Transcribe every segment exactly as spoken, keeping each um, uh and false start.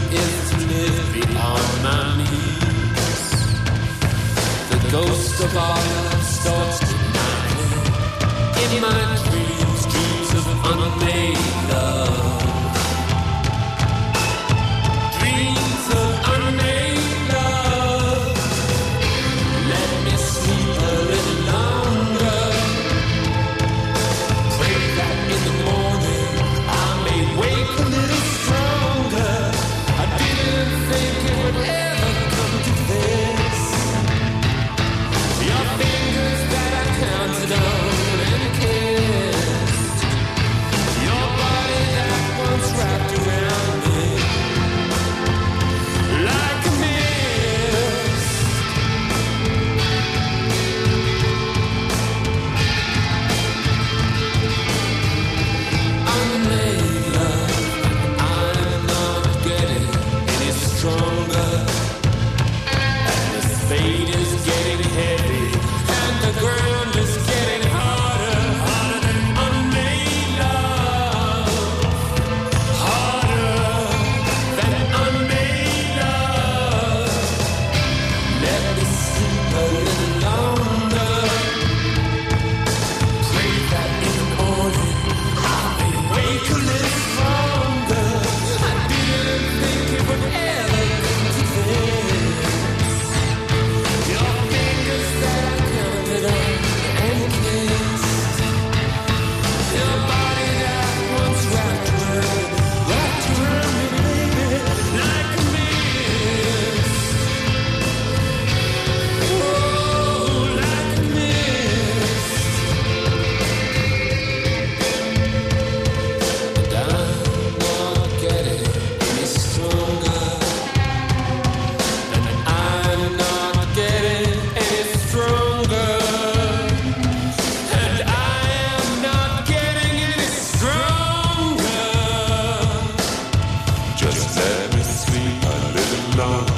is to live beyond my means. The ghost of our love stalks me nightly. In my dreams, dreams of unmade love. Dreams of unmade love. Let me sleep a little longer. Pray that in the morning I may wake a little stronger. I didn't think it would ever come to this. Your fingers that I counted on and kissed. Your body that once wrapped around me like a mist. Unmade love, I'm not getting any stronger. And the spade is getting heavy, and the ground is getting harder, harder than unmade love, harder than unmade love. Let me sleep a little longer. Pray that in the morning I may wake a little stronger. I didn't think it would ever come to this. Your fingers that I counted on and kissed. Your body that once wrapped around, wrapped around me, baby, like a mist. Oh, like a mist. And I'm not getting any stronger. And I'm not getting any stronger. And I am not getting any stronger. Just let me sleep a little longer.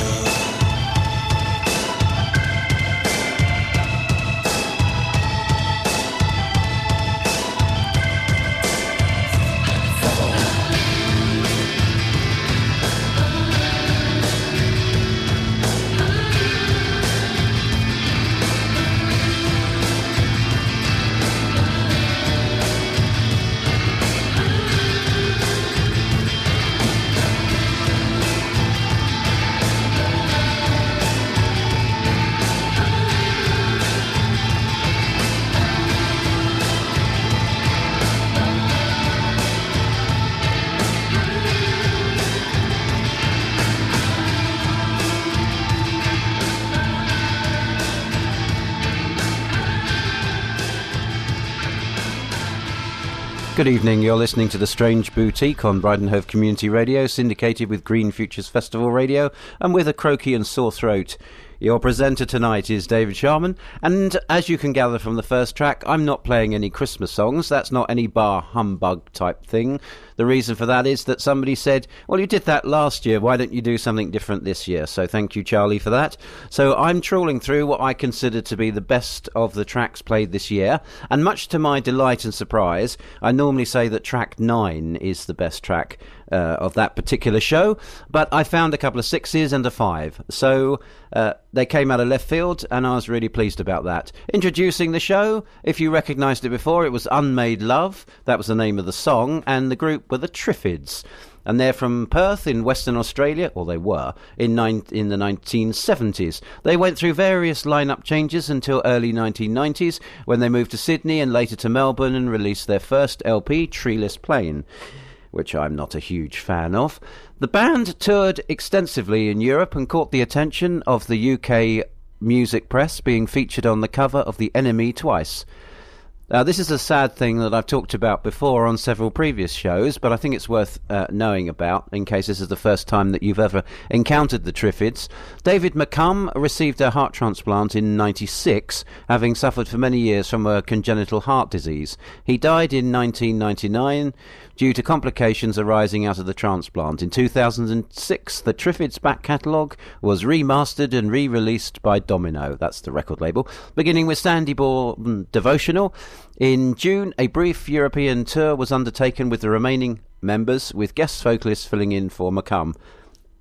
Good evening, you're listening to The Strange Boutique on Brighton Hove Community Radio, syndicated with Green Futures Festival Radio, and with a croaky and sore throat. Your presenter tonight is David Sharman, and as you can gather from the first track, I'm not playing any Christmas songs. That's not any bar humbug type thing. The reason for that is that somebody said, well, you did that last year, why don't you do something different this year? So thank you, Charlie, for that. So I'm trawling through what I consider to be the best of the tracks played this year, and much to my delight and surprise, I normally say that track nine is the best track uh, of that particular show, but I found a couple of sixes and a five. So uh, they came out of left field, and I was really pleased about that. Introducing the show, if you recognised it before, it was Unmade Love. That was the name of the song, and the group were the Triffids. And they're from Perth in Western Australia, or they were, in, nine, in the nineteen seventies. They went through various lineup changes until early nineteen nineties, when they moved to Sydney and later to Melbourne and released their first L P, Treeless Plain, which I'm not a huge fan of. The band toured extensively in Europe and caught the attention of the U K music press, being featured on the cover of The Enemy twice. Now, this is a sad thing that I've talked about before on several previous shows, but I think it's worth uh, knowing about in case this is the first time that you've ever encountered the Triffids. David McCum received a heart transplant in ninety-six, having suffered for many years from a congenital heart disease. He died in nineteen ninety-nine due to complications arising out of the transplant. In two thousand six, the Triffids back catalogue was remastered and re-released by Domino, that's the record label, beginning with Sandy Bourne Devotional. In June, a brief European tour was undertaken with the remaining members, with guest vocalists filling in for McCum.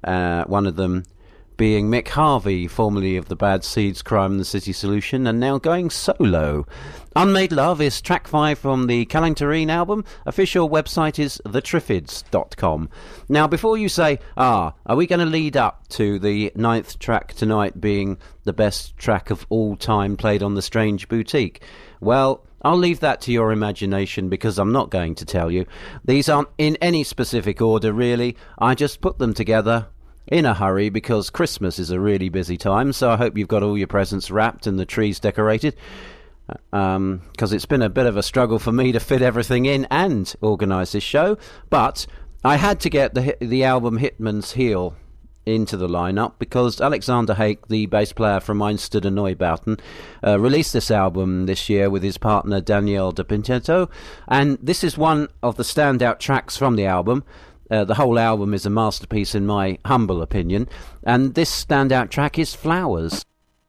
Uh, one of them being Mick Harvey, formerly of the Bad Seeds, Crime and the City Solution, and now going solo. Unmade Love is track five from the Calentarine album. Official website is the triffids dot com. Now, before you say, ah, are we going to lead up to the ninth track tonight being the best track of all time played on the Strange Boutique? Well, I'll leave that to your imagination because I'm not going to tell you. These aren't in any specific order, really. I just put them together in a hurry because Christmas is a really busy time, so I hope you've got all your presents wrapped and the trees decorated, because um, it's been a bit of a struggle for me to fit everything in and organise this show, but I had to get the the album Hitman's Heel into the lineup because Alexander Hake, the bass player from Einstein and Neubauten, uh, released this album this year with his partner Daniel De Pinto, and this is one of the standout tracks from the album. Uh, the whole album is a masterpiece in my humble opinion, and this standout track is Flowers.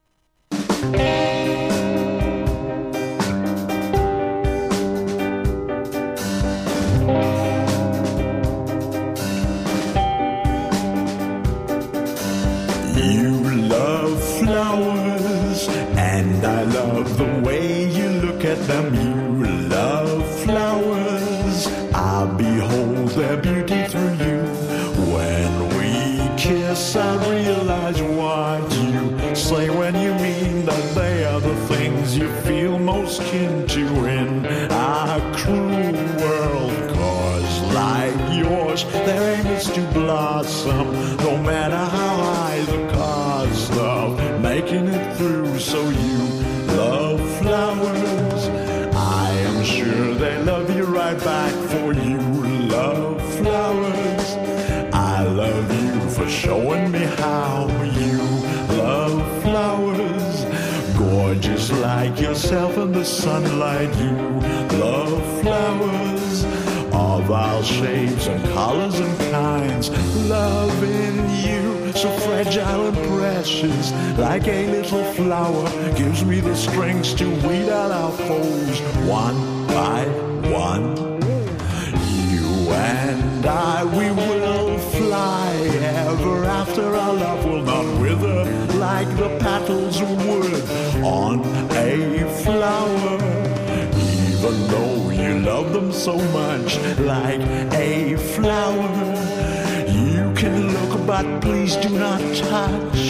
You love flowers, and I love the way you look at them. You love flowers, I behold their beauty through you. When we kiss, I realize what you say when you mean that they are the things you feel most kin to in our cruel world. Cause like yours, their aim is to blossom, no matter how high the cost of making it through. So you love flowers, I am sure they love you right back, for you love flowers. I love you for showing me how you love flowers. Gorgeous like yourself in the sunlight, you love flowers. Of all shapes and colors and kinds, love in you, so fragile and precious, like a little flower, gives me the strength to weed out our foes one by one. You and I, we will fly ever after. Our love will not wither like the petals would on a flower. Even though you love them so much, like a flower, you can look but please do not touch.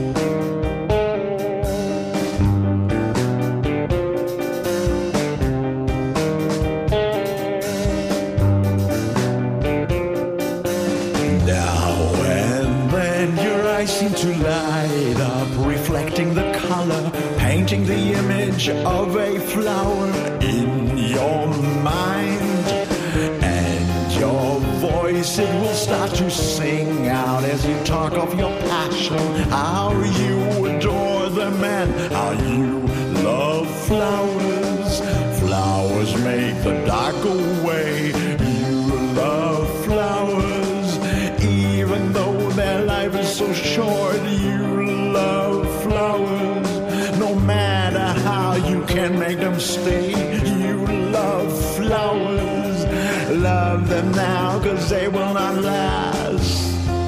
Seem to light up, reflecting the color, painting the image of a flower in your mind. And your voice, it will start to sing out as you talk of your passion, how you adore them and how you love flowers. Flowers make the dark go away. You love flowers, even though their life is so short. You love flowers, no matter how you can make them stay. You love flowers, love them now, cause they will not last.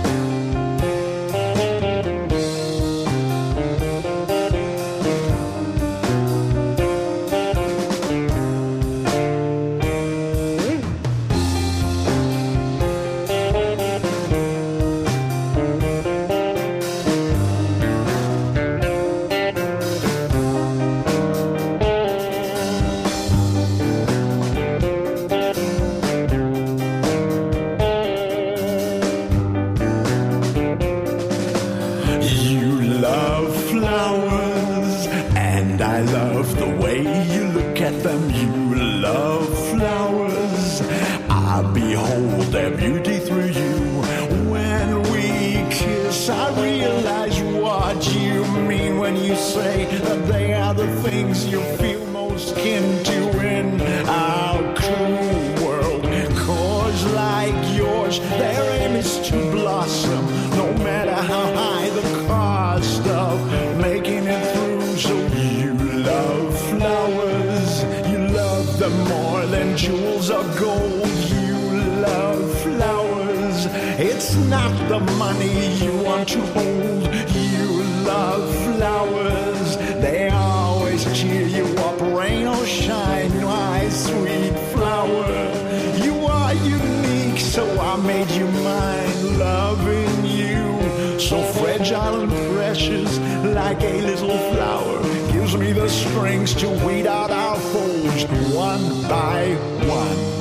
Things you feel most kin to in our cruel world. Cause like yours, their aim is to blossom, no matter how high the cost of making it through. So you love flowers, you love them more than jewels or gold. You love flowers, it's not the money you want to hold. You love flowers, they always cheer you up, rain or shine, my sweet flower. You are unique, so I made you mine, loving you. So fragile and precious, like a little flower, gives me the strength to weed out our foes one by one.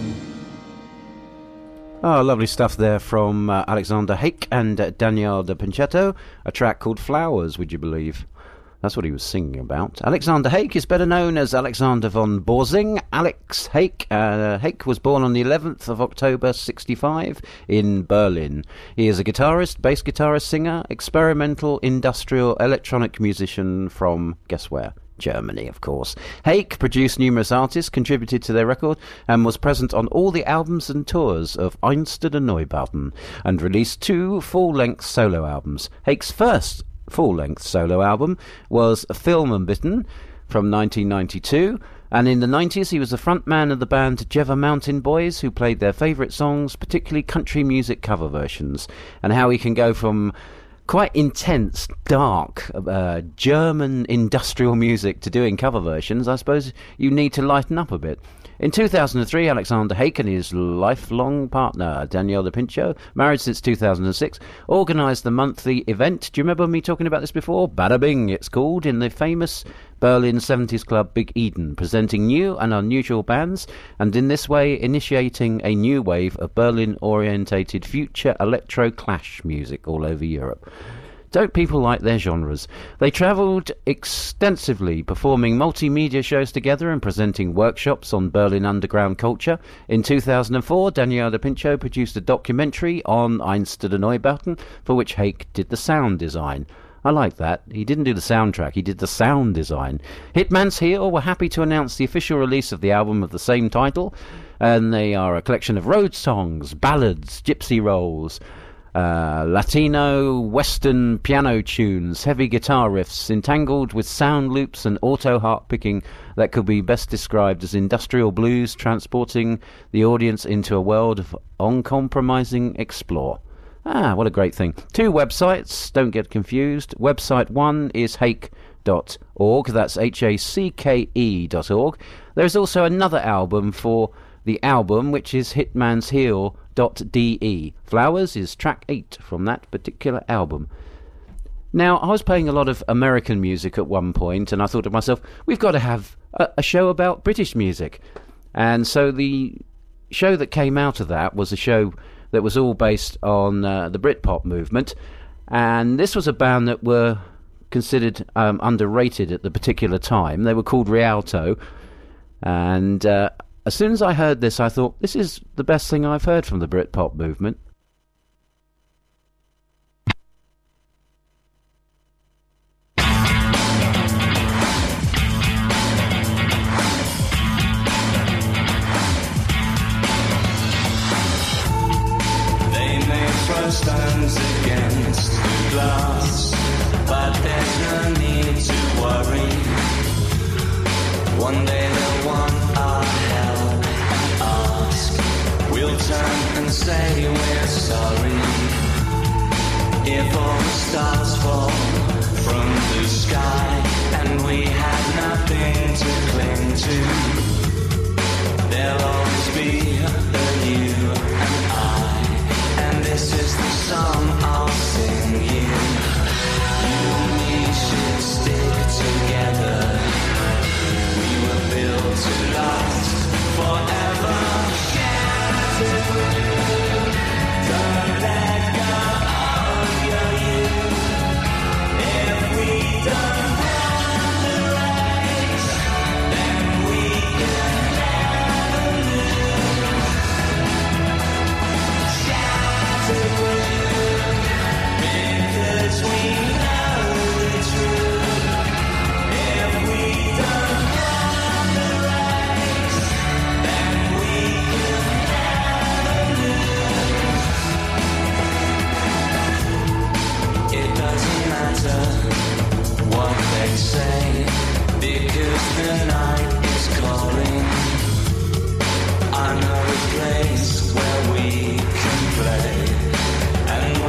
Oh, lovely stuff there from uh, Alexander Hake and uh, Daniel de Pinchetto, a track called Flowers, would you believe? That's what he was singing about. Alexander Hake is better known as Alexander von Borsing. Alex Hake. Uh, Hake was born on the eleventh of October sixty-five in Berlin. He is a guitarist, bass guitarist, singer, experimental, industrial, electronic musician from, guess where? Germany, of course. Hake produced numerous artists, contributed to their record, and was present on all the albums and tours of Einstürzende Neubauten, and released two full-length solo albums. Hake's first full-length solo album was Film and Bitten from nineteen ninety-two, and in the nineties he was the frontman of the band Jeva Mountain Boys, who played their favourite songs, particularly country music cover versions, and how he can go from quite intense, dark, uh, German industrial music to doing cover versions. I suppose you need to lighten up a bit. In two thousand three, Alexander Hake and his lifelong partner, Daniel de Pincho, married since two thousand six, organised the monthly event. Do you remember me talking about this before? Bada Bing, it's called, in the famous Berlin seventies club Big Eden, presenting new and unusual bands, and in this way initiating a new wave of Berlin-orientated future electro-clash music all over Europe. Don't people like their genres? They travelled extensively, performing multimedia shows together and presenting workshops on Berlin underground culture. In two thousand four, Daniel de Pincho produced a documentary on Einstürzende Neubauten, for which Hake did the sound design. I like that. He didn't do the soundtrack, he did the sound design. Hitman's Heel were happy to announce the official release of the album of the same title, and they are a collection of road songs, ballads, gypsy rolls, Uh, Latino, Western piano tunes, heavy guitar riffs, entangled with sound loops and auto harp picking that could be best described as industrial blues, transporting the audience into a world of uncompromising explore. Ah, what a great thing. Two websites, don't get confused. Website one is hake dot org, that's H A C K E dot org. There is also another album for the album, which is Hitman's Heel dot D E. Flowers is track eight from that particular album. Now, I was playing a lot of American music at one point, and I thought to myself, we've got to have a, a show about British music. And so the show that came out of that was a show that was all based on uh, the Britpop movement, and this was a band that were considered um, underrated at the particular time. They were called Rialto, and uh, as soon as I heard this, I thought, this is the best thing I've heard from the Britpop movement. They may throw stones against the glass, but there's no need to worry. One day they'll want our help and ask. We'll turn and say we're sorry. If all the stars fall from the sky and we have nothing to cling to, there'll always be the you and I, and this is the song I'll sing you. You and me should stick together. We were built to last forever. Don't let go of your youth. If we don't run the race, then we can never lose. Shattered blue, because we know the truth. If we don't run the race, then we can never lose. It doesn't matter what they say, because the night is calling. I know a place where we can play, and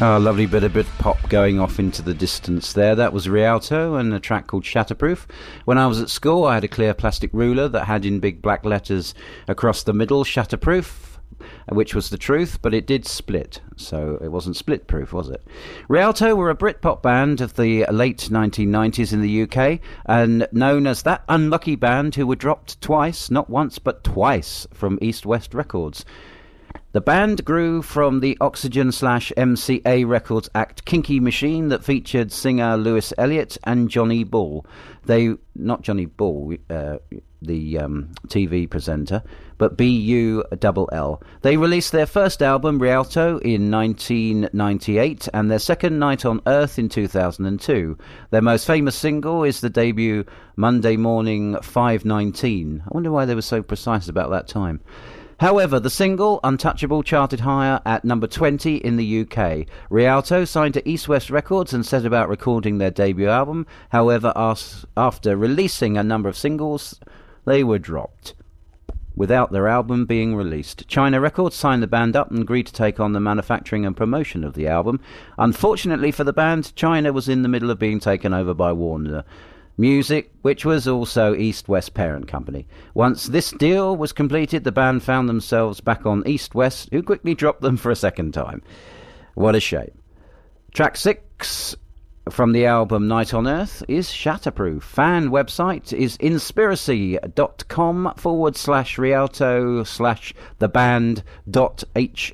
Oh, a lovely bit of bit pop going off into the distance there. That was Rialto and a track called Shatterproof. When I was at school, I had a clear plastic ruler that had in big black letters across the middle, Shatterproof, which was the truth, but it did split, so it wasn't split-proof, was it? Rialto were a Britpop band of the late nineteen nineties in the U K, and known as that unlucky band who were dropped twice, not once, but twice, from East West Records. The band grew from the Oxygen slash M C A Records act Kinky Machine that featured singer Lewis Elliott and Johnny Bull. They, not Johnny Bull, uh, the um, T V presenter, but B U L L. They released their first album, Rialto, in nineteen ninety-eight, and their second, Night on Earth, in two thousand two. Their most famous single is the debut Monday Morning five nineteen. I wonder why they were so precise about that time. However, the single, Untouchable, charted higher at number twenty in the U K. Rialto signed to East West Records and set about recording their debut album. However, as- after releasing a number of singles, they were dropped without their album being released. China Records signed the band up and agreed to take on the manufacturing and promotion of the album. Unfortunately for the band, China was in the middle of being taken over by Warner Music, which was also East West parent company. Once this deal was completed, the band found themselves back on East West, who quickly dropped them for a second time. What a shame. Track six from the album Night on Earth is Shatterproof. Fan website is inspiracy.com forward slash Rialto slash the band dot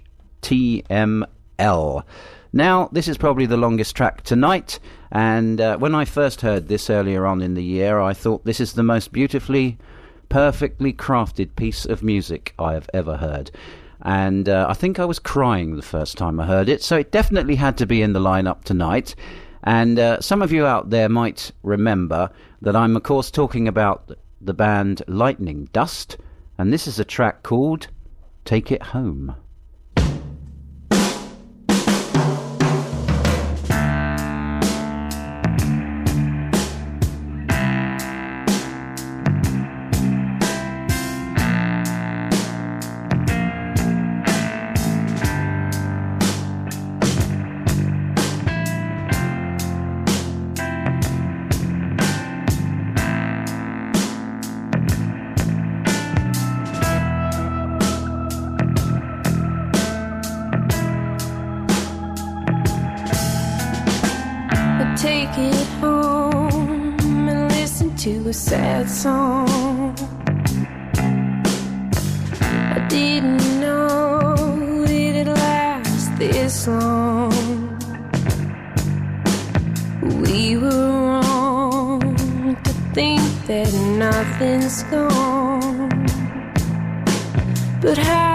html. Now, this is probably the longest track tonight, and uh, when I first heard this earlier on in the year, I thought this is the most beautifully, perfectly crafted piece of music I have ever heard. And uh, I think I was crying the first time I heard it, so it definitely had to be in the lineup tonight. And uh, some of you out there might remember that I'm, of course, talking about the band Lightning Dust, and this is a track called Take It Home. Take it home and listen to a sad song. I didn't know it'd last this long. We were wrong to think that nothing's gone. But how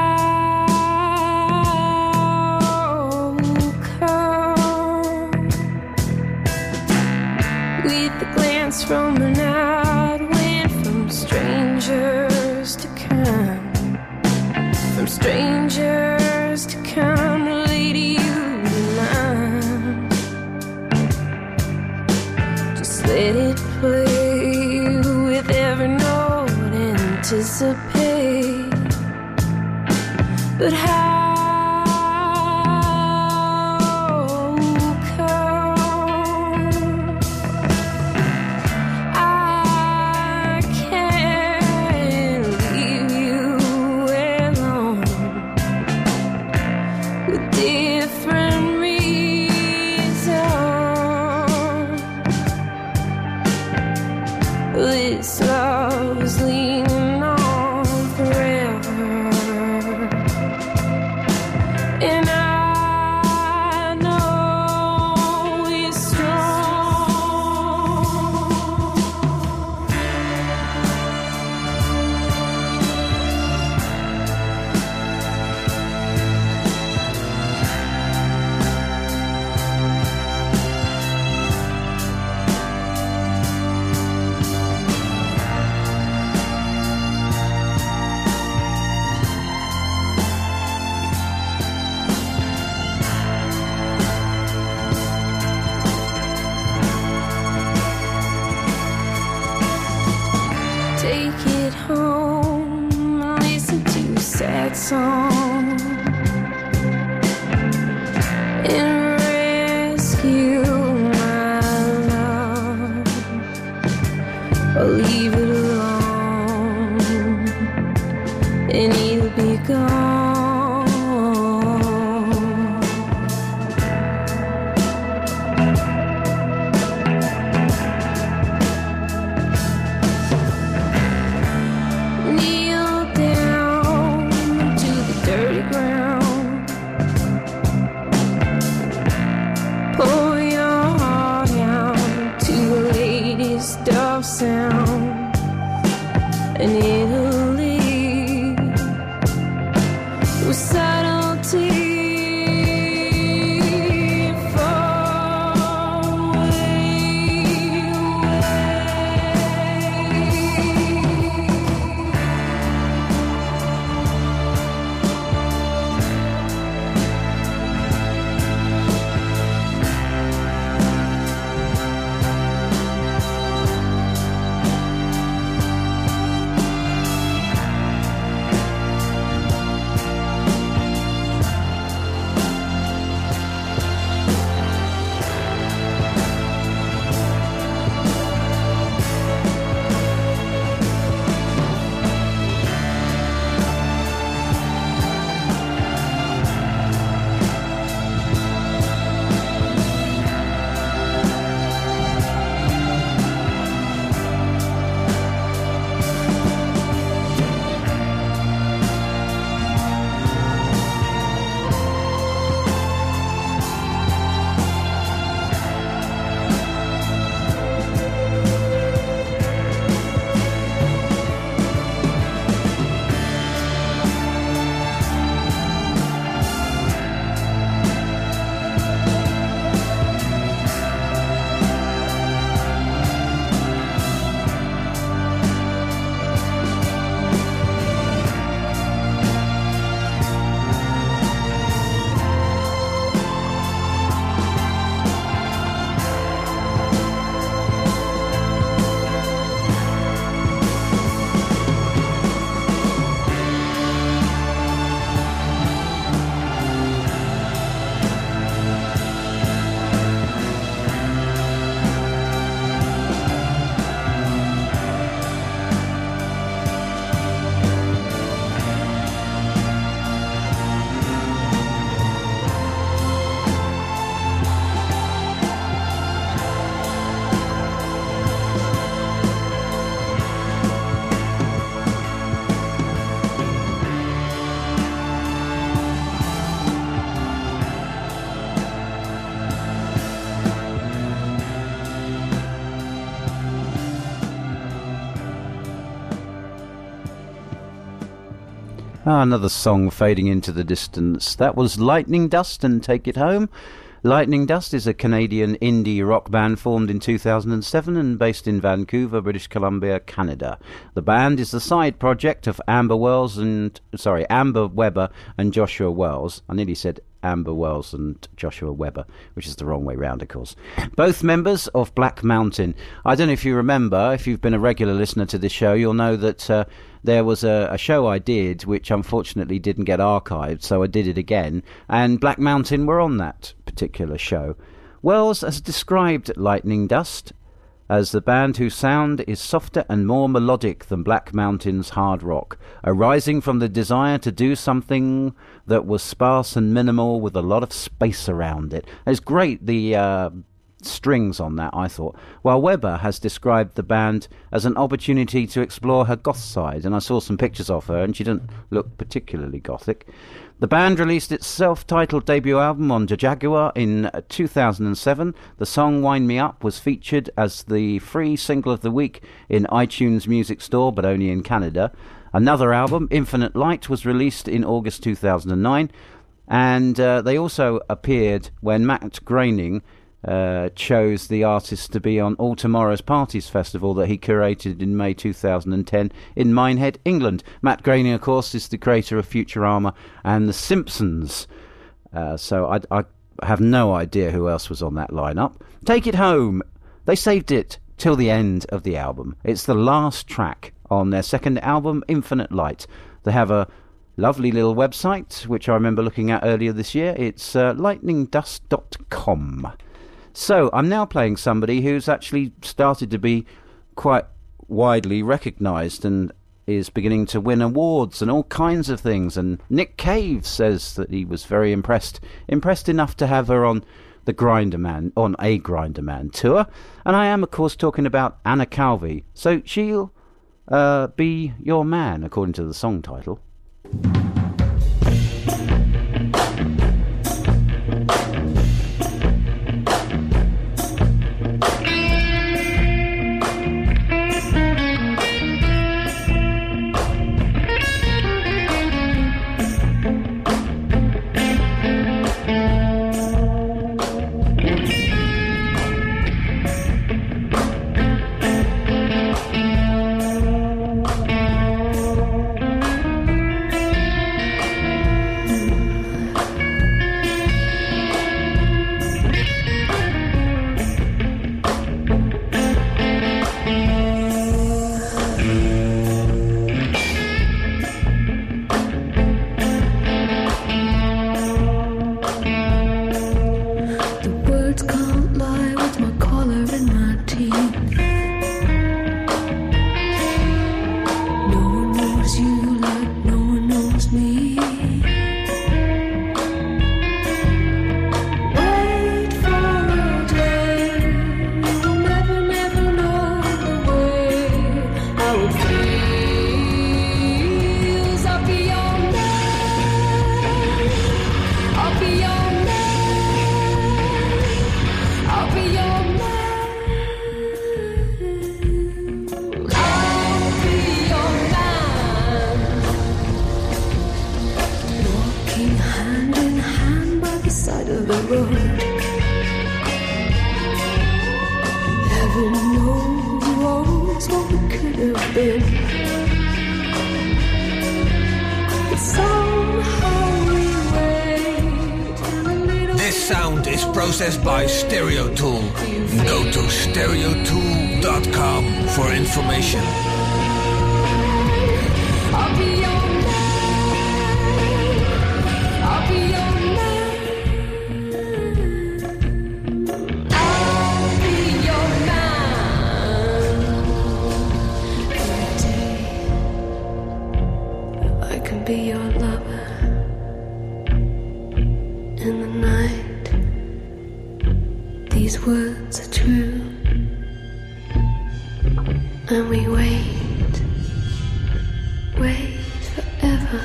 from an out went from strangers to come, from strangers to come to lady you line. Just let it play with every note, anticipate. But how this love is leaning on forever, and I know it's strong. Take it home and listen to a sad song. And and he'll be gone. Kneel down to the dirty ground. Pour your heart out to the latest of sound, and it'll lead with subtlety far away, Ah, another song fading into the distance. That was Lightning Dust and Take It Home. Lightning Dust is a Canadian indie rock band formed in two thousand seven and based in Vancouver, British Columbia, Canada. The band is the side project of Amber Wells and sorry, Amber Weber and Joshua Wells. I nearly said Amber Wells and Joshua Weber, which is the wrong way round, of course. Both members of Black Mountain. I don't know if you remember, if you've been a regular listener to this show, you'll know that uh, there was a, a show I did which unfortunately didn't get archived, so I did it again, and Black Mountain were on that particular show. Wells has described Lightning Dust as the band whose sound is softer and more melodic than Black Mountain's hard rock, arising from the desire to do something that was sparse and minimal with a lot of space around it. It's great, the uh, strings on that, I thought. While Weber has described the band as an opportunity to explore her goth side, and I saw some pictures of her, and she didn't look particularly gothic. The band released its self-titled debut album on Jaguar in two thousand seven. The song Wind Me Up was featured as the free single of the week in iTunes Music Store, but only in Canada. Another album, Infinite Light, was released in August two thousand nine, and uh, they also appeared when Matt Groening uh, chose the artist to be on All Tomorrow's Parties festival that he curated in May two thousand ten in Minehead, England. Matt Groening, of course, is the creator of Futurama and The Simpsons. Uh, so I, I have no idea who else was on that lineup. Take It Home. They saved it till the end of the album. It's the last track on their second album, Infinite Light. They have a lovely little website, which I remember looking at earlier this year. It's uh, lightning dust dot com. So I'm now playing somebody who's actually started to be quite widely recognised, and is beginning to win awards and all kinds of things, and Nick Cave says that he was very impressed, impressed enough to have her on the Grinder Man, on a Grinder Man tour. And I am, of course, talking about Anna Calvi. So she'll uh, be your man, according to the song title. Processed by Stereo Tool. Go to stereo tool dot com for information. I'll be your man. I'll be your man. I'll be your man. Every day I can be your lover. In the night these words are true, and we wait, wait forever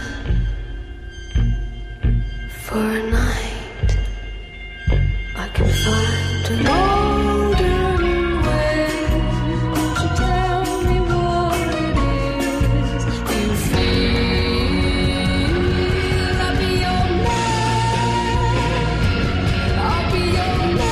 for a night I can find a golden way to tell me what it is you feel. I'll be your man, I'll be your man.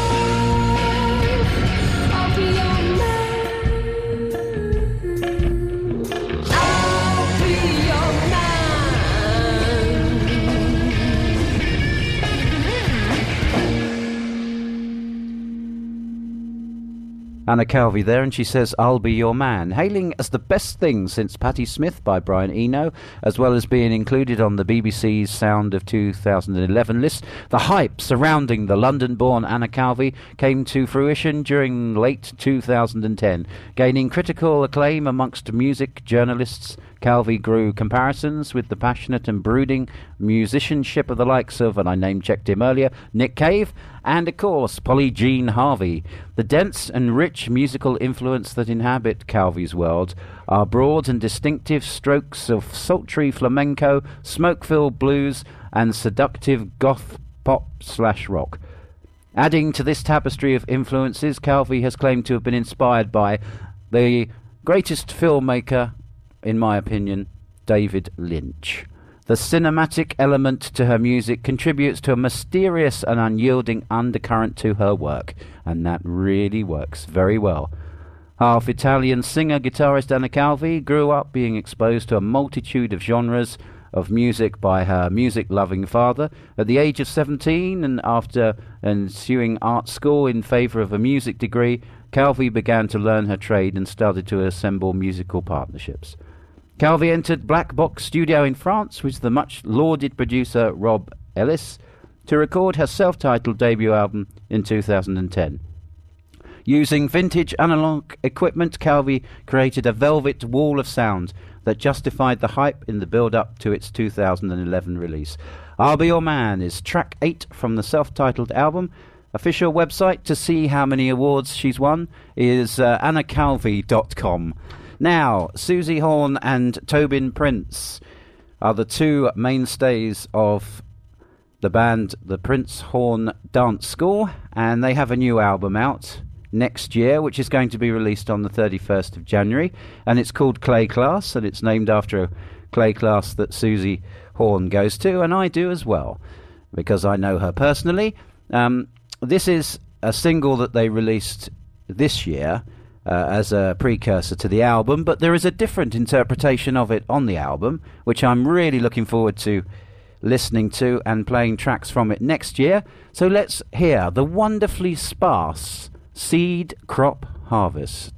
Anna Calvi there, and she says, I'll Be Your Man, hailing as the best thing since Patti Smith by Brian Eno, as well as being included on the B B C's Sound of two thousand eleven list. The hype surrounding the London-born Anna Calvi came to fruition during late two thousand ten. Gaining critical acclaim amongst music journalists, Calvi grew comparisons with the passionate and brooding musicianship of the likes of, and I name-checked him earlier, Nick Cave, and of course Polly Jean Harvey. The dense and rich musical influence that inhabit Calvi's world are broad and distinctive strokes of sultry flamenco, smoke-filled blues, and seductive goth pop slash rock. Adding to this tapestry of influences, Calvi has claimed to have been inspired by the greatest filmmaker, in my opinion, David Lynch. The cinematic element to her music contributes to a mysterious and unyielding undercurrent to her work, and that really works very well. Half Italian singer-guitarist Anna Calvi grew up being exposed to a multitude of genres of music by her music-loving father. At the age of seventeen, and after ensuing art school in favour of a music degree, Calvi began to learn her trade and started to assemble musical partnerships. Calvi entered Black Box Studio in France with the much-lauded producer Rob Ellis to record her self-titled debut album in two thousand ten. Using vintage analog equipment, Calvi created a velvet wall of sound that justified the hype in the build-up to its two thousand eleven release. I'll Be Your Man is track eight from the self-titled album. Official website to see how many awards she's won is uh, anna calvi dot com. Now, Susie Horn and Tobin Prince are the two mainstays of the band The Prince Horn Dance School, and they have a new album out next year, which is going to be released on the thirty-first of January, and it's called Clay Class, and it's named after a clay class that Susie Horn goes to, and I do as well, because I know her personally. Um, this is a single that they released this year uh, as a precursor to the album, but there is a different interpretation of it on the album, which I'm really looking forward to listening to and playing tracks from it next year. So let's hear the wonderfully sparse Seed Crop Harvest.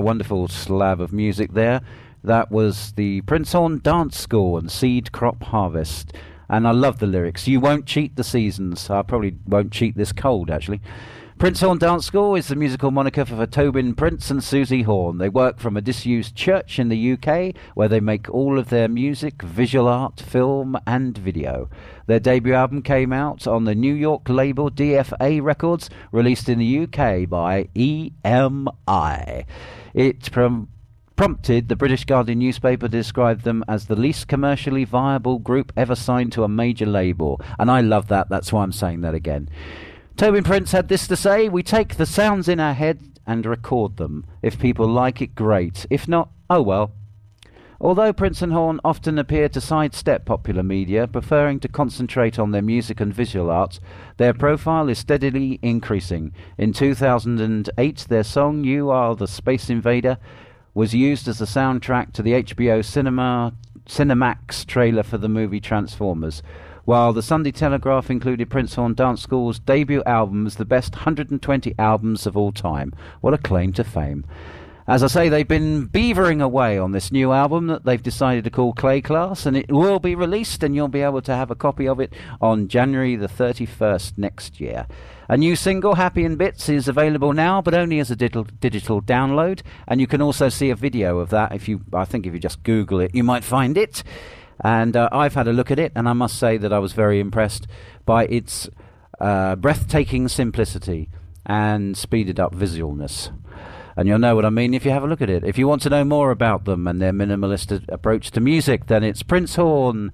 a wonderful slab of music there. That was the Prince Horn Dance School and Seed Crop Harvest. And I love the lyrics. You won't cheat the seasons. I probably won't cheat this cold, actually. Prince Horn Dance School is the musical moniker for Tobin Prince and Susie Horn. They work from a disused church in the U K where they make all of their music, visual art, film and video. Their debut album came out on the New York label D F A Records, released in the U K by E M I. It prom- prompted the British Guardian newspaper to describe them as the least commercially viable group ever signed to a major label. And I love that. That's why I'm saying that again. Tobin Prince had this to say: we take the sounds in our head and record them. If people like it, great. If not, oh well. Although Prince and Horn often appear to sidestep popular media, preferring to concentrate on their music and visual arts, their profile is steadily increasing. In two thousand eight, their song You Are the Space Invader was used as the soundtrack to the H B O Cinema Cinemax trailer for the movie Transformers, while the Sunday Telegraph included Prince Horn Dance School's debut album as the best one hundred twenty albums of all time. What a claim to fame. As I say, they've been beavering away on this new album that they've decided to call Clay Class, and it will be released, and you'll be able to have a copy of it on January the thirty-first next year. A new single, Happy in Bits, is available now, but only as a digital, digital download, and you can also see a video of that. If you, I think if you just Google it, you might find it. And uh, I've had a look at it, and I must say that I was very impressed by its uh, breathtaking simplicity and speeded up visualness. And you'll know what I mean if you have a look at it. If you want to know more about them and their minimalist a- approach to music, then it's princehorn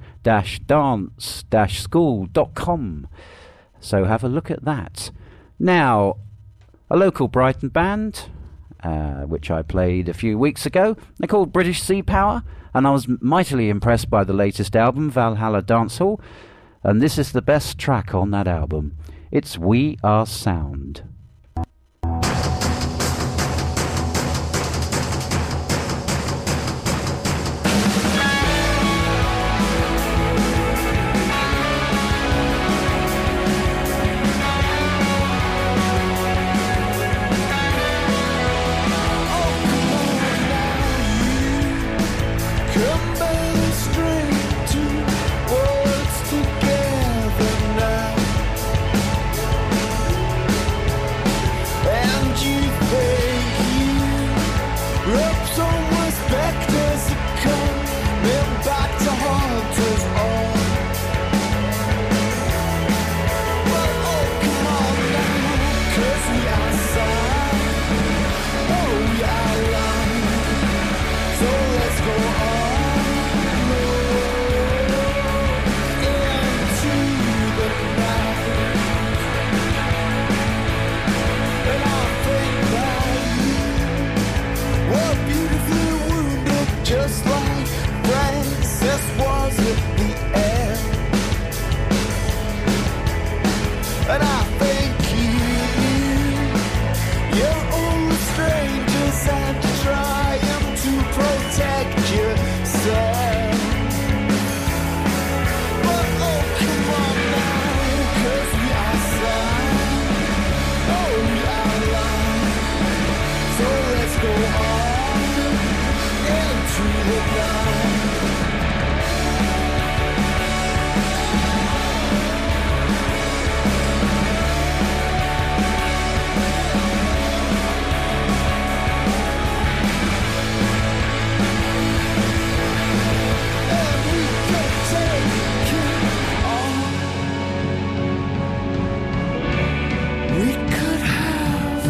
dance school dot com. So have a look at that. Now, a local Brighton band, uh, which I played a few weeks ago, they're called British Sea Power. And I was mightily impressed by the latest album, Valhalla Dancehall, and this is the best track on that album. It's We Are Sound.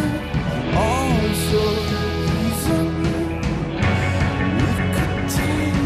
Take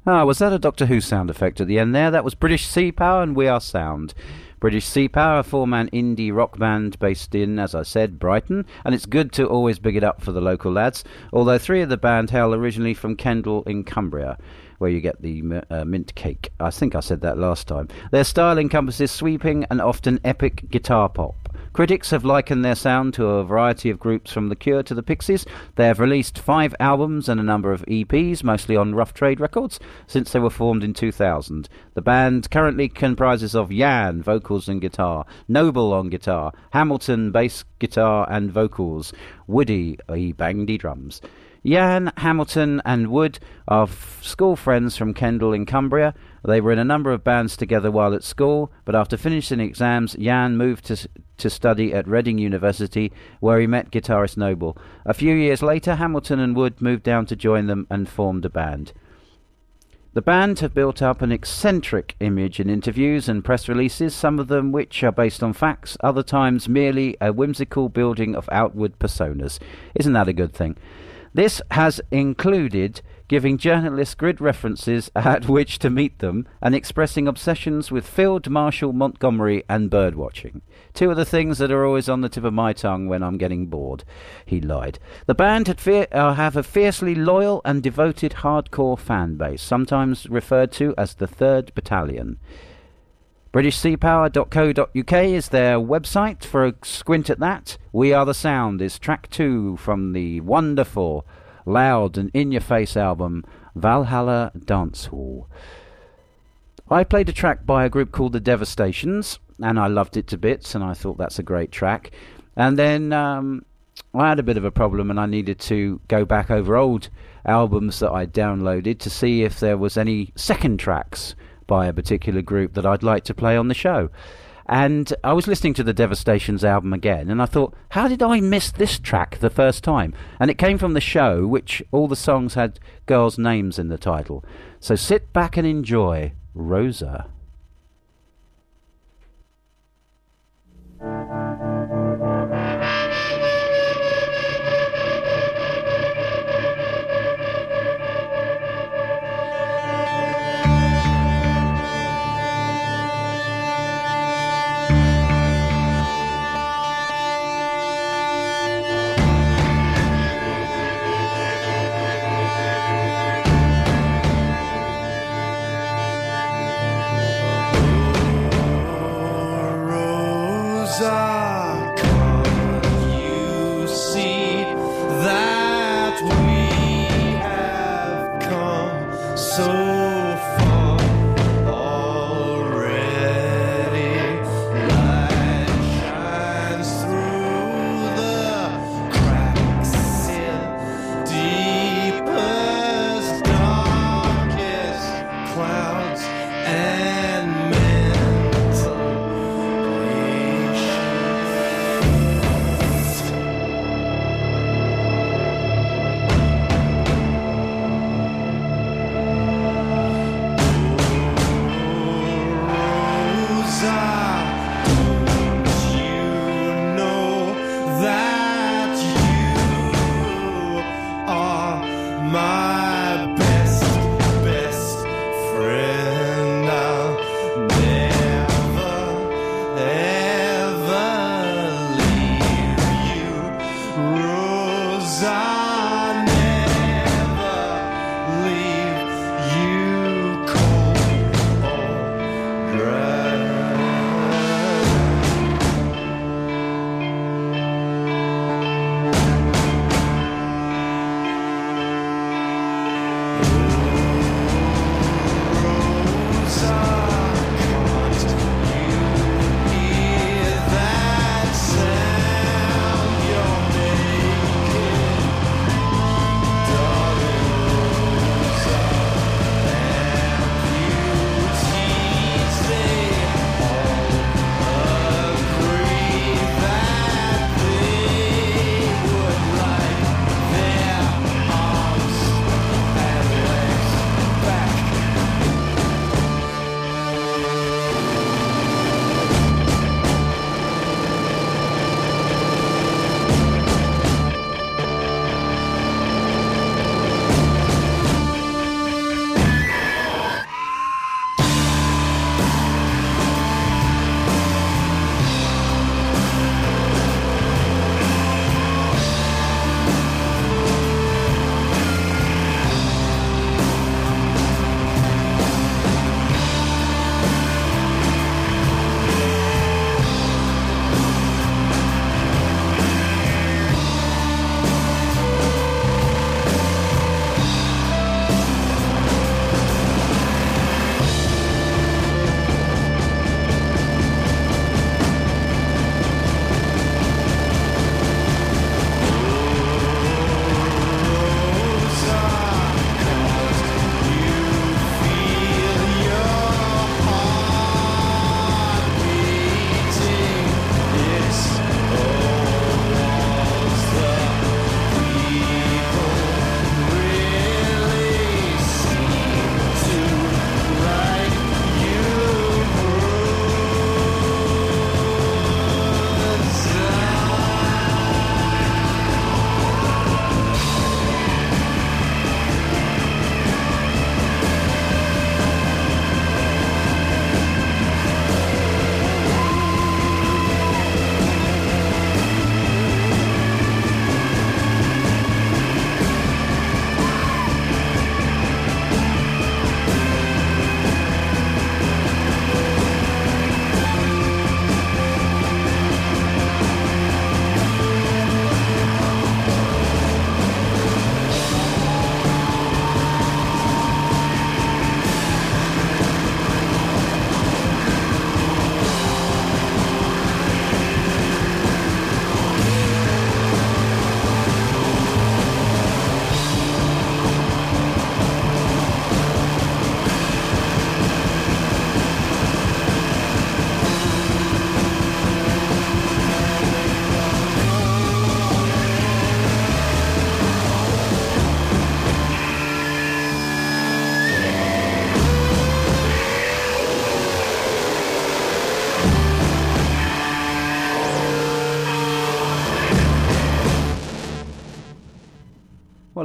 Ah, was that a Doctor Who sound effect at the end there? That was British Sea Power and We Are Sound. British Sea Power, a four-man indie rock band based in, as I said, Brighton, and it's good to always big it up for the local lads, although three of the band hail originally from Kendal in Cumbria, where you get the uh, mint cake. I think I said that last time. Their style encompasses sweeping and often epic guitar pop. Critics have likened their sound to a variety of groups from The Cure to the Pixies. They have released five albums and a number of E Ps, mostly on Rough Trade Records, since they were formed in two thousand. The band currently comprises of Jan, vocals and guitar, Noble on guitar, Hamilton, bass, guitar and vocals, Woody, he banged the drums. Jan, Hamilton and Wood are f- school friends from Kendal in Cumbria. They were in a number of bands together while at school, but after finishing exams, Jan moved to to study at Reading University, where he met guitarist Noble. A few years later, Hamilton and Wood moved down to join them and formed a band. The band have built up an eccentric image in interviews and press releases, some of them which are based on facts, other times merely a whimsical building of outward personas. Isn't that a good thing? This has included giving journalists grid references at which to meet them and expressing obsessions with Field Marshal Montgomery and birdwatching. Two of the things that are always on the tip of my tongue when I'm getting bored. He lied. The band had fe- uh, have a fiercely loyal and devoted hardcore fan base, sometimes referred to as the Third Battalion. British Sea Power dot co dot uk is their website for a squint at that. We Are the Sound is track two from the wonderful, loud and in-your-face album Valhalla Dance Hall. I played a track by a group called The Devastations, and I loved it to bits, and I thought that's a great track. And then um, I had a bit of a problem, and I needed to go back over old albums that I downloaded to see if there was any second tracks by a particular group that I'd like to play on the show. And I was listening to the Devastations album again, and I thought, how did I miss this track the first time? And it came from the show, which all the songs had girls' names in the title. So sit back and enjoy Rosa. Clouds and mental patience.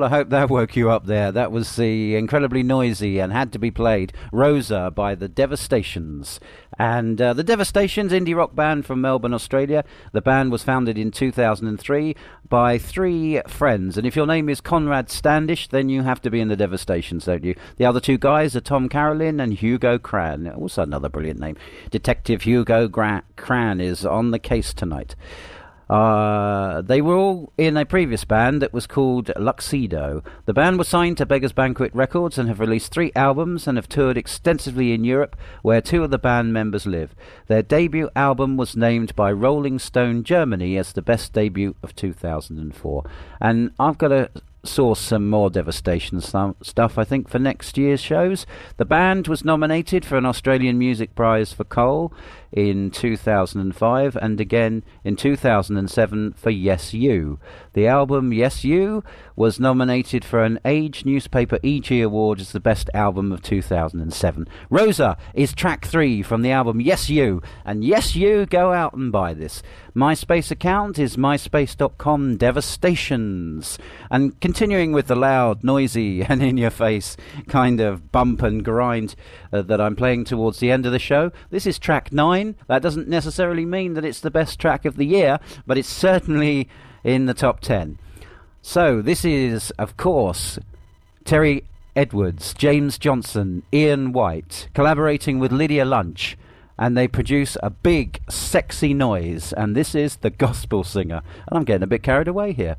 Well, I hope that woke you up there. That was the incredibly noisy and had to be played Rosa by the Devastations. And uh, the Devastations, indie rock band from Melbourne, Australia. The band was founded in two thousand three by three friends. And if your name is Conrad Standish, then you have to be in the Devastations, don't you? The other two guys are Tom Carolyn and Hugo Cran. Also another brilliant name. Detective Hugo Gra- Cran is on the case tonight. Uh, they were all in a previous band that was called Luxido. The band was signed to Beggars Banquet Records and have released three albums and have toured extensively in Europe, where two of the band members live. Their debut album was named by Rolling Stone Germany as the best debut of two thousand four. And I've got to source some more Devastation stuff, I think, for next year's shows. The band was nominated for an Australian Music Prize for Coal in two thousand five and again in two thousand seven for Yes You. The album Yes You was nominated for an Age Newspaper E G Award as the best album of two thousand seven. Rosa is track three from the album Yes You, and Yes You, go out and buy this. MySpace account is myspace dot com Devastations. And continuing with the loud, noisy and in-your-face kind of bump and grind uh, that I'm playing towards the end of the show, this is track nine. That doesn't necessarily mean that it's the best track of the year, but it's certainly in the top ten. So this is, of course, Terry Edwards, James Johnson, Ian White, collaborating with Lydia Lunch, and they produce a big, sexy noise, and this is The Gospel Singer. And I'm getting a bit carried away here.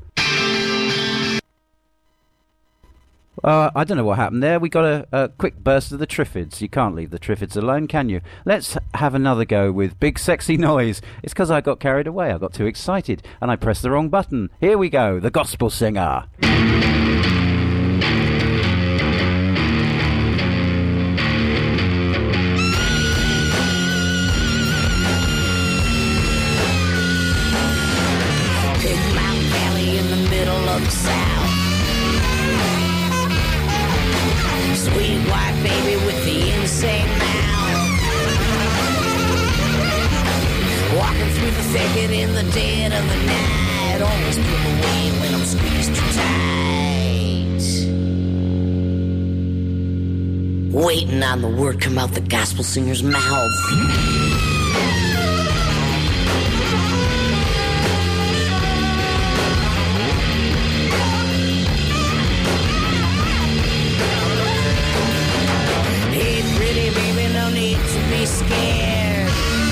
Uh, I don't know what happened there. We got a, a quick burst of the Triffids. You can't leave the Triffids alone, can you? Let's have another go with Big Sexy Noise. It's because I got carried away. I got too excited, and I pressed the wrong button. Here we go, The Gospel Singer. Big Mountain Valley in the middle of the South. Sweet white baby with the insane mouth. Walking through the thicket in the dead of the night. Always pull away when I'm squeezed too tight. Waiting on the word come out the gospel singer's mouth. Scared,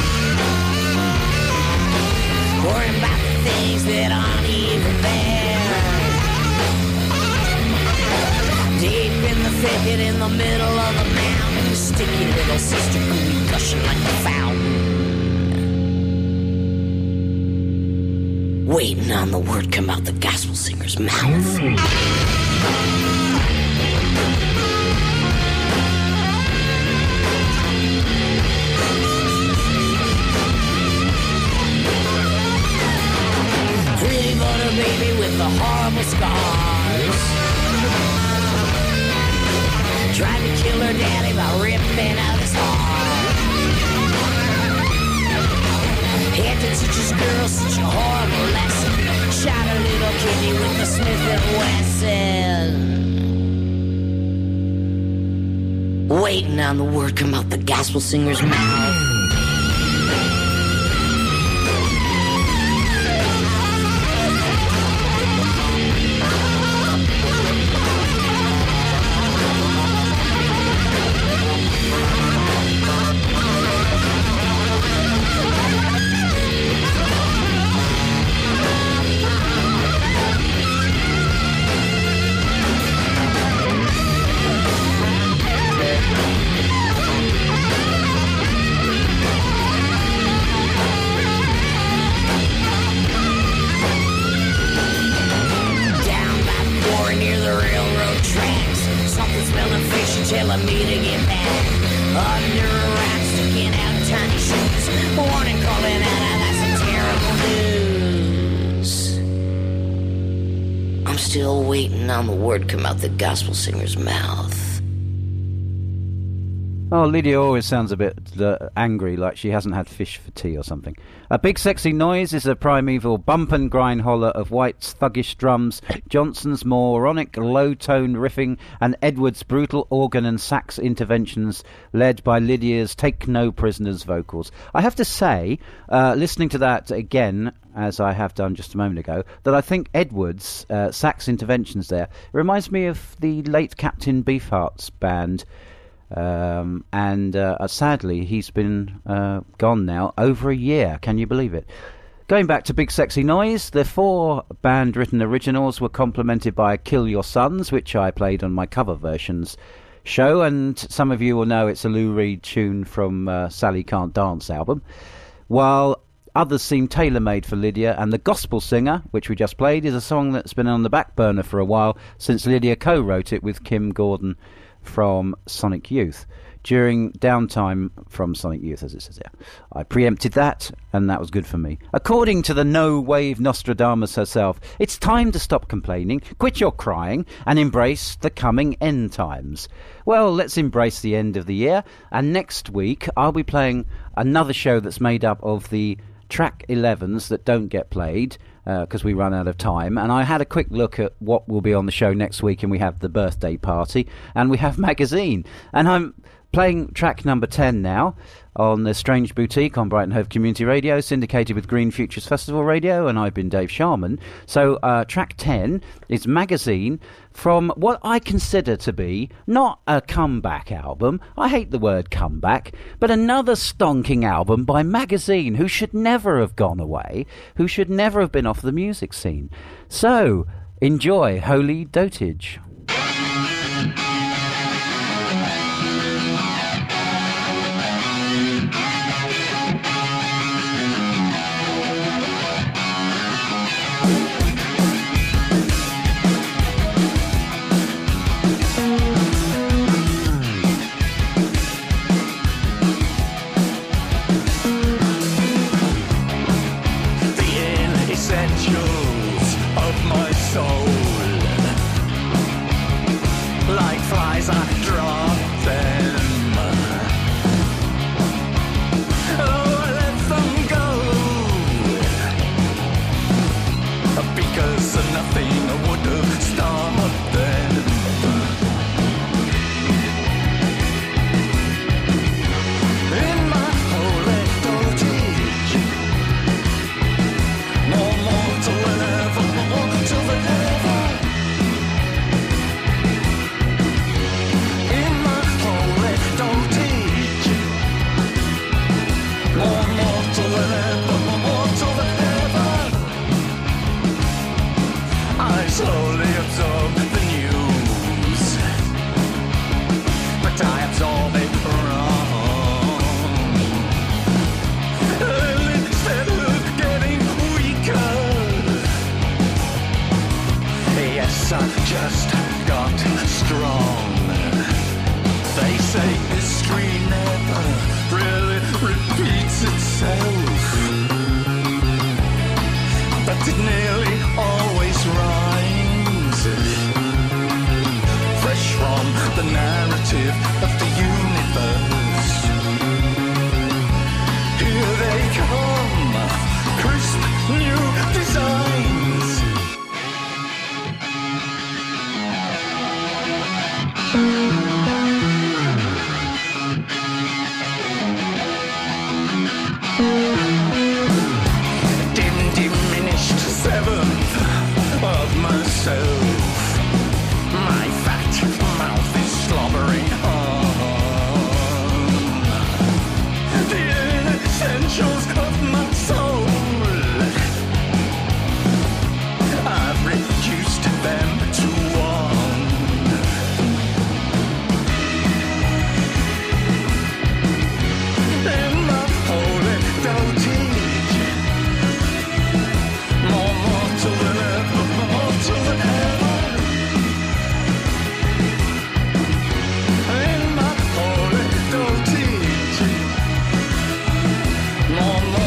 worrying about the things that aren't even there. Deep in the thicket, in the middle of the mountain, sticky little sister gooey gushing like a fountain. Waiting on the word come out the gospel singer's mouth. Baby with the horrible scars tried to kill her daddy by ripping out his heart. Had to teach his girl such a horrible lesson. Shot a little kitty with the Smith and Wesson. Waiting on the word come out the gospel singer's mouth. Telling me to get back under a rock, sticking out tiny shoes. Warning calling out, I got some terrible news. I'm still waiting on the word come out the gospel singer's mouth. Oh, Lydia always sounds a bit uh, angry, like she hasn't had fish for tea or something. A Big Sexy Noise is a primeval bump and grind holler of White's thuggish drums, Johnson's moronic low-tone riffing, and Edwards' brutal organ and sax interventions led by Lydia's Take No Prisoners vocals. I have to say, uh, listening to that again, as I have done just a moment ago, that I think Edwards' uh, sax interventions there reminds me of the late Captain Beefheart's band. Um, and uh, sadly, he's been uh, gone now over a year. Can you believe it? Going back to Big Sexy Noise, the four band-written originals were complemented by Kill Your Sons, which I played on my cover versions show, and some of you will know it's a Lou Reed tune from uh, Sally Can't Dance album, while others seem tailor-made for Lydia, and The Gospel Singer, which we just played, is a song that's been on the back burner for a while since Lydia co-wrote it with Kim Gordon from Sonic Youth during downtime from Sonic Youth, as it says here. I preempted that, and that was good for me. According to the no-wave Nostradamus herself, it's time to stop complaining, quit your crying, and embrace the coming end times. Well, let's embrace the end of the year, and next week I'll be playing another show that's made up of the track elevens that don't get played because uh, we run out of time, and I had a quick look at what will be on the show next week, and we have the birthday party and we have magazine, and I'm playing track number ten now on the Strange Boutique on Brighton Hove Community Radio, syndicated with Green Futures Festival Radio, and I've been Dave Sharman. So uh, track ten is Magazine, from what I consider to be not a comeback album. I hate the word comeback, but another stonking album by Magazine, who should never have gone away, who should never have been off the music scene. So enjoy Holy Dotage. No, no.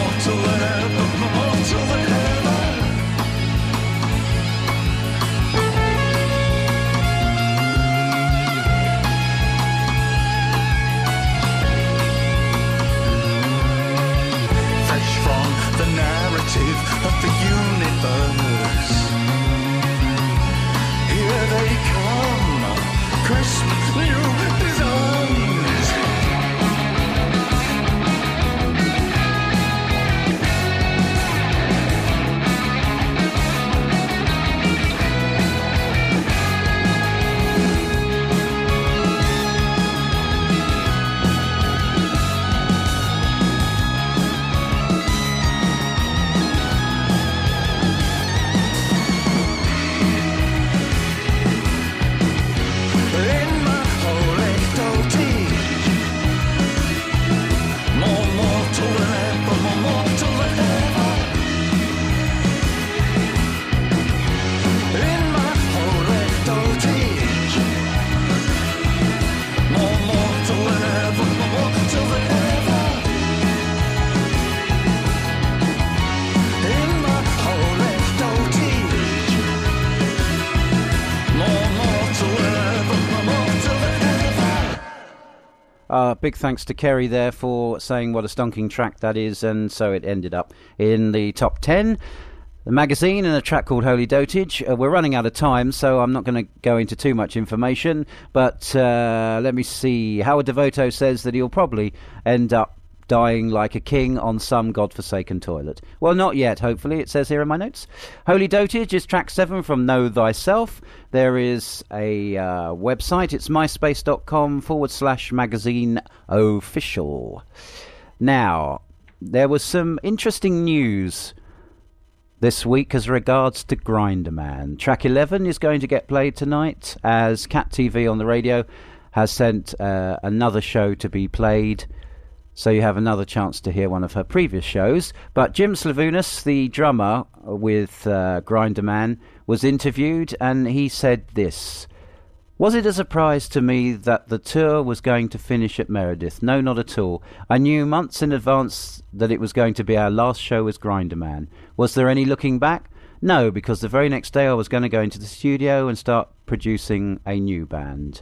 Uh, big thanks to Kerry there for saying what a stonking track that is, and so it ended up in the top ten. The magazine and a track called Holy Dotage. Uh, we're running out of time, so I'm not going to go into too much information, but uh, let me see. Howard Devoto says that he'll probably end up dying like a king on some godforsaken toilet. Well, not yet, hopefully, it says here in my notes. Holy Dotage is track seven from Know Thyself. There is a uh, website. It's myspace.com forward slash magazine official. Now, there was some interesting news this week as regards to Grinderman. Track eleven is going to get played tonight as Cat T V on the radio has sent uh, another show to be played. So you have another chance to hear one of her previous shows. But Jim Slavunas, the drummer with uh, Grinderman, was interviewed and he said this. Was it a surprise to me that the tour was going to finish at Meredith? No, not at all. I knew months in advance that it was going to be our last show as Grinderman. Was there any looking back? No, because the very next day I was going to go into the studio and start producing a new band.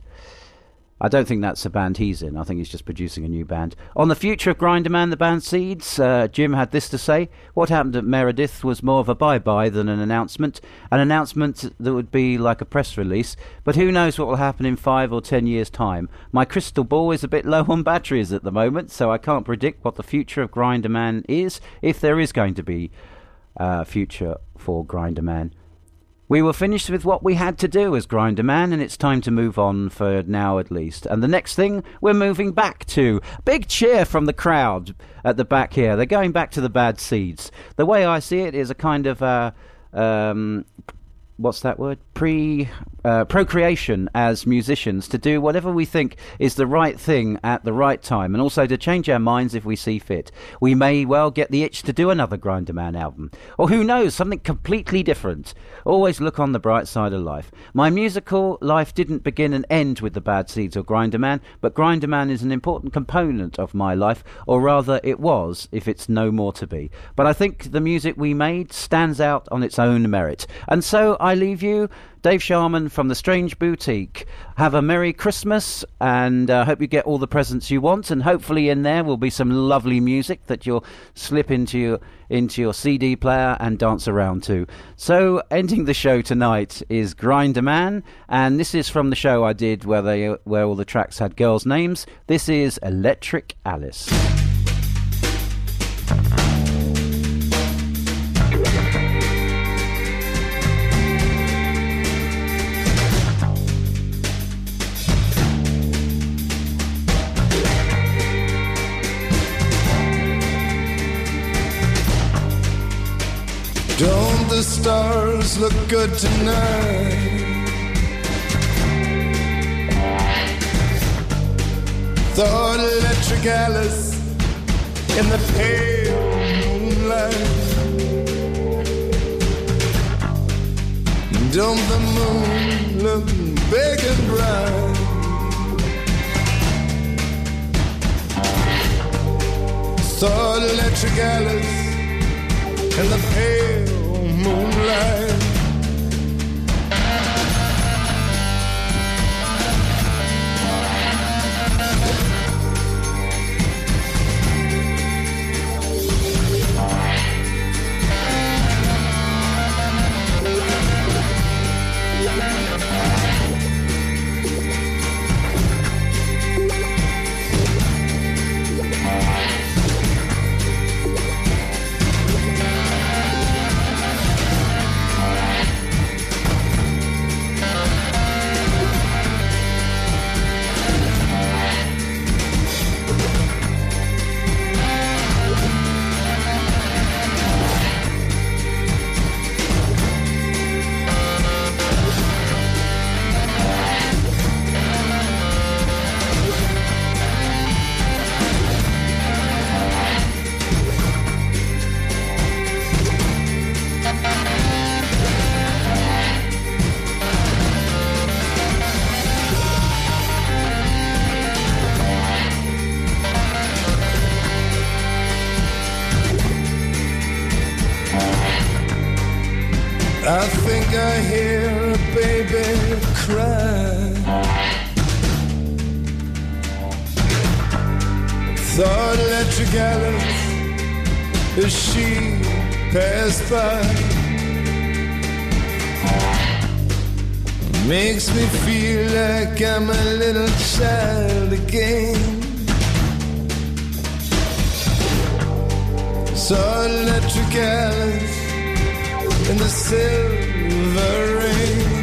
I don't think that's a band he's in. I think he's just producing a new band. On the future of Grinderman, the band Seeds, uh, Jim had this to say. What happened at Meredith was more of a bye-bye than an announcement. An announcement that would be like a press release. But who knows what will happen in five or ten years' time. My crystal ball is a bit low on batteries at the moment, so I can't predict what the future of Grinderman is, if there is going to be a uh, future for Grinderman. We were finished with what we had to do as Grinderman, and it's time to move on for now at least. And the next thing we're moving back to. Big cheer from the crowd at the back here. They're going back to the Bad Seeds. The way I see it is a kind of, uh, um, what's that word? Pre, uh, procreation as musicians to do whatever we think is the right thing at the right time, and also to change our minds if we see fit. We may well get the itch to do another Grinderman album, or who knows, something completely different. Always look on the bright side of life. My musical life didn't begin and end with the Bad Seeds or Grinderman, but Grinderman is an important component of my life, or rather it was, if it's no more to be. But I think the music we made stands out on its own merit. And so I leave you, Dave Sharman from The Strange Boutique. Have a Merry Christmas, and I uh, hope you get all the presents you want, and hopefully in there will be some lovely music that you'll slip into your, into your C D player and dance around to. So, ending the show tonight is Grinderman, and this is from the show I did where, they, where all the tracks had girls' names. This is Electric Alice. Don't the stars look good tonight? Thought Electric Alice in the pale moonlight. Don't the moon look big and bright? Thought Electric Alice in the pale moonlight. I think I hear a baby cry. So electrical as she passed by, makes me feel like I'm a little child again. So electrical in the silver rain.